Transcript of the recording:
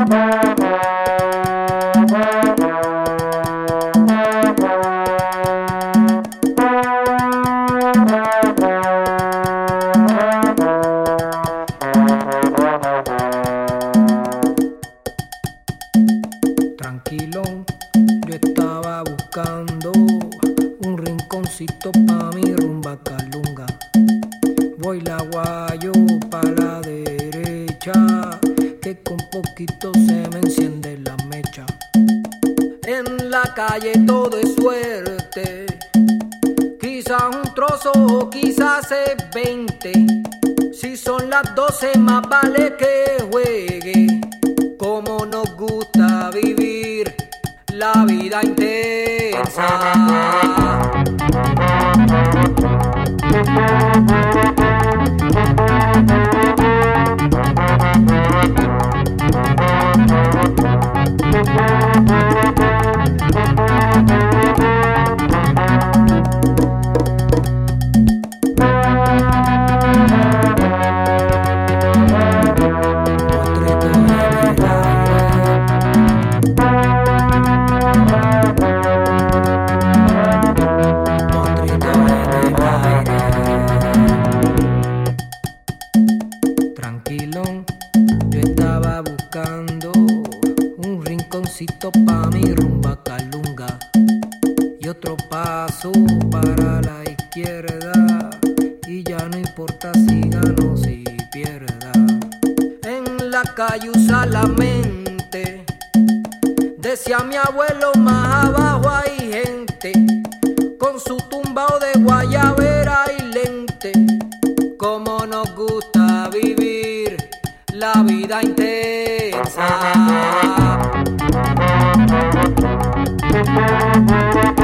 Tranquilón, yo estaba buscando un rinconcito pa' mi rumba calunga. Voy la guayo pa' la derecha, que con poquito se me enciende la mecha. En la calle todo es suerte, quizás un trozo o quizás es 20. Si son las 12 más vale que juegue. Como nos gusta vivir la vida intensa. Tranquilón, yo estaba buscando un rinconcito pa' mi rumba calunga y otro paso para la izquierda, y ya no importa si gano o si pierda. En la calle usa la mente, decía mi abuelo, más abajo hay gente con su tumbao de guayabera y lente. Como nos gusta vivir la vida intensa.